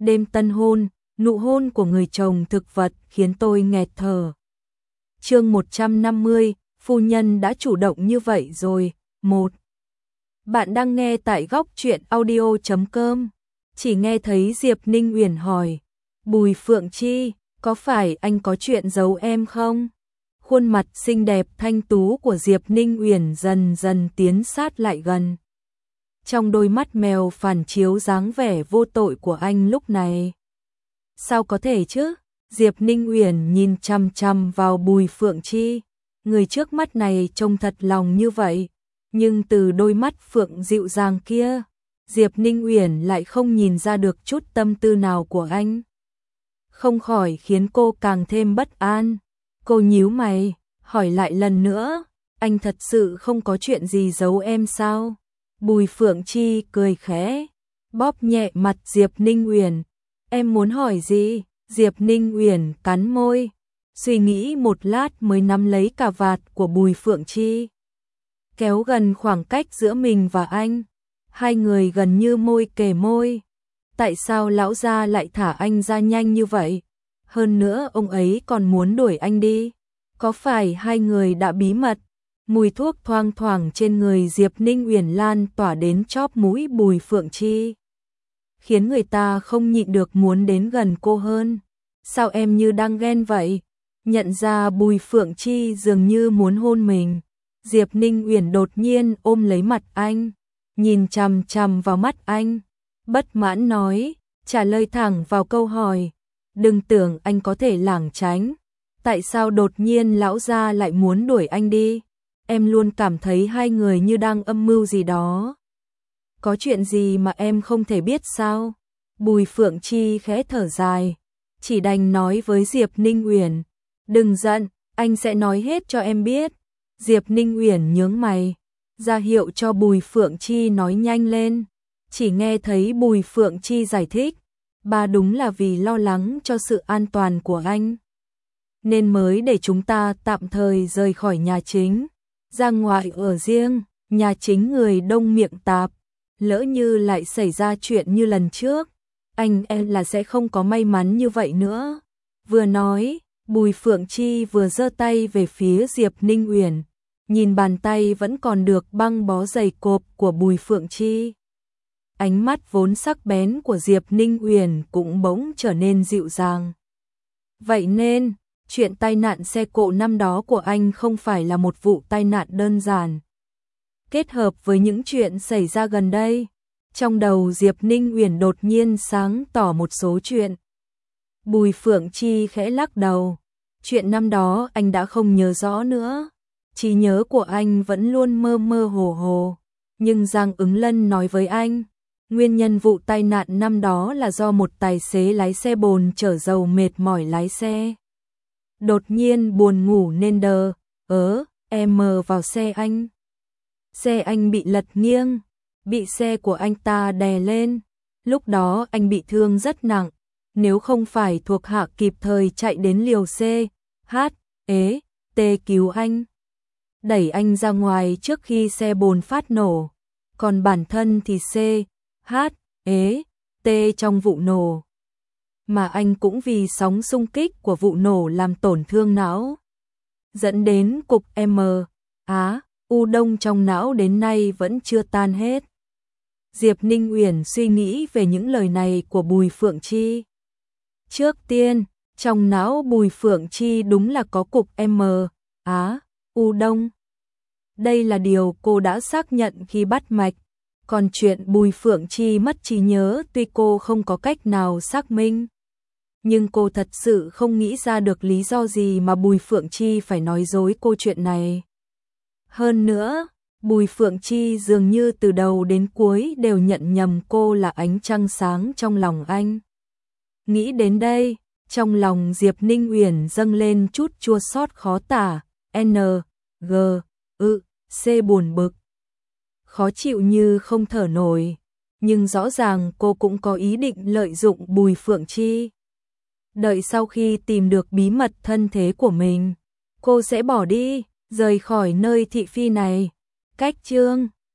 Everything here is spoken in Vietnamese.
Đêm tân hôn, nụ hôn của người chồng thực vật khiến tôi nghẹt thở. Chương 150, phu nhân đã chủ động như vậy rồi. 1. Bạn đang nghe tại góc truyện audio.com. Chỉ nghe thấy Diệp Ninh Uyển hỏi, Bùi Phượng Chi, có phải anh có chuyện giấu em không? Khuôn mặt xinh đẹp thanh tú của Diệp Ninh Uyển dần dần tiến sát lại gần. Trong đôi mắt mèo phản chiếu dáng vẻ vô tội của anh lúc này. Sao có thể chứ? Diệp Ninh Uyển nhìn chằm chằm vào Bùi Phượng Chi. Người trước mắt này trông thật lòng như vậy. Nhưng từ đôi mắt phượng dịu dàng kia, Diệp Ninh Uyển lại không nhìn ra được chút tâm tư nào của anh. Không khỏi khiến cô càng thêm bất an. Cô nhíu mày, hỏi lại lần nữa, anh thật sự không có chuyện gì giấu em sao? Bùi Phượng Chi cười khẽ, bóp nhẹ mặt Diệp Ninh Uyển. Em muốn hỏi gì? Diệp Ninh Uyển cắn môi, suy nghĩ một lát mới nắm lấy cà vạt của Bùi Phượng Chi, kéo gần khoảng cách giữa mình và anh. Hai người gần như môi kề môi. Tại sao lão gia lại thả anh ra nhanh như vậy? Hơn nữa ông ấy còn muốn đuổi anh đi. Có phải hai người đã bí mật? Mùi thuốc thoang thoảng trên người Diệp Ninh Uyển lan tỏa đến chóp mũi Bùi Phượng Chi, khiến người ta không nhịn được muốn đến gần cô hơn. Sao em như đang ghen vậy? Nhận ra Bùi Phượng Chi dường như muốn hôn mình, Diệp Ninh Uyển đột nhiên ôm lấy mặt anh, nhìn chằm chằm vào mắt anh, bất mãn nói, trả lời thẳng vào câu hỏi. Đừng tưởng anh có thể lảng tránh. Tại sao đột nhiên lão gia lại muốn đuổi anh đi? Em luôn cảm thấy hai người như đang âm mưu gì đó. Có chuyện gì mà em không thể biết sao? Bùi Phượng Chi khẽ thở dài, chỉ đành nói với Diệp Ninh Uyển, đừng giận, anh sẽ nói hết cho em biết. Diệp Ninh Uyển nhướng mày, ra hiệu cho Bùi Phượng Chi nói nhanh lên. Chỉ nghe thấy Bùi Phượng Chi giải thích, bà đúng là vì lo lắng cho sự an toàn của anh, nên mới để chúng ta tạm thời rời khỏi nhà chính, ra ngoài ở riêng. Nhà chính người đông miệng tạp, lỡ như lại xảy ra chuyện như lần trước, anh em là sẽ không có may mắn như vậy nữa. Vừa nói, Bùi Phượng Chi vừa giơ tay về phía Diệp Ninh Uyển, nhìn bàn tay vẫn còn được băng bó dày cộp của Bùi Phượng Chi. Ánh mắt vốn sắc bén của Diệp Ninh Uyển cũng bỗng trở nên dịu dàng. Vậy nên, chuyện tai nạn xe cộ năm đó của anh không phải là một vụ tai nạn đơn giản. Kết hợp với những chuyện xảy ra gần đây, trong đầu Diệp Ninh Uyển đột nhiên sáng tỏ một số chuyện. Bùi Phượng Chi khẽ lắc đầu. Chuyện năm đó anh đã không nhớ rõ nữa. Trí nhớ của anh vẫn luôn mơ mơ hồ hồ. Nhưng Giang Ứng Lân nói với anh, nguyên nhân vụ tai nạn năm đó là do một tài xế lái xe bồn chở dầu mệt mỏi lái xe. Đột nhiên buồn ngủ nên em mờ vào xe anh. Xe anh bị lật nghiêng, bị xe của anh ta đè lên. Lúc đó anh bị thương rất nặng, nếu không phải thuộc hạ kịp thời chạy đến liều T cứu anh, đẩy anh ra ngoài trước khi xe bồn phát nổ, còn bản thân thì T trong vụ nổ. Mà anh cũng vì sóng xung kích của vụ nổ làm tổn thương não, dẫn đến cục u đông trong não đến nay vẫn chưa tan hết. Diệp Ninh Uyển suy nghĩ về những lời này của Bùi Phượng Chi. Trước tiên, trong não Bùi Phượng Chi đúng là có cục u đông. Đây là điều cô đã xác nhận khi bắt mạch. Còn chuyện Bùi Phượng Chi mất trí nhớ tuy cô không có cách nào xác minh, nhưng cô thật sự không nghĩ ra được lý do gì mà Bùi Phượng Chi phải nói dối cô chuyện này. Hơn nữa, Bùi Phượng Chi dường như từ đầu đến cuối đều nhận nhầm cô là ánh trăng sáng trong lòng anh. Nghĩ đến đây, trong lòng Diệp Ninh Uyển dâng lên chút chua xót khó tả, buồn bực. Khó chịu như không thở nổi, nhưng rõ ràng cô cũng có ý định lợi dụng Bùi Phượng Chi. Đợi sau khi tìm được bí mật thân thế của mình, cô sẽ bỏ đi, rời khỏi nơi thị phi này. Cách chương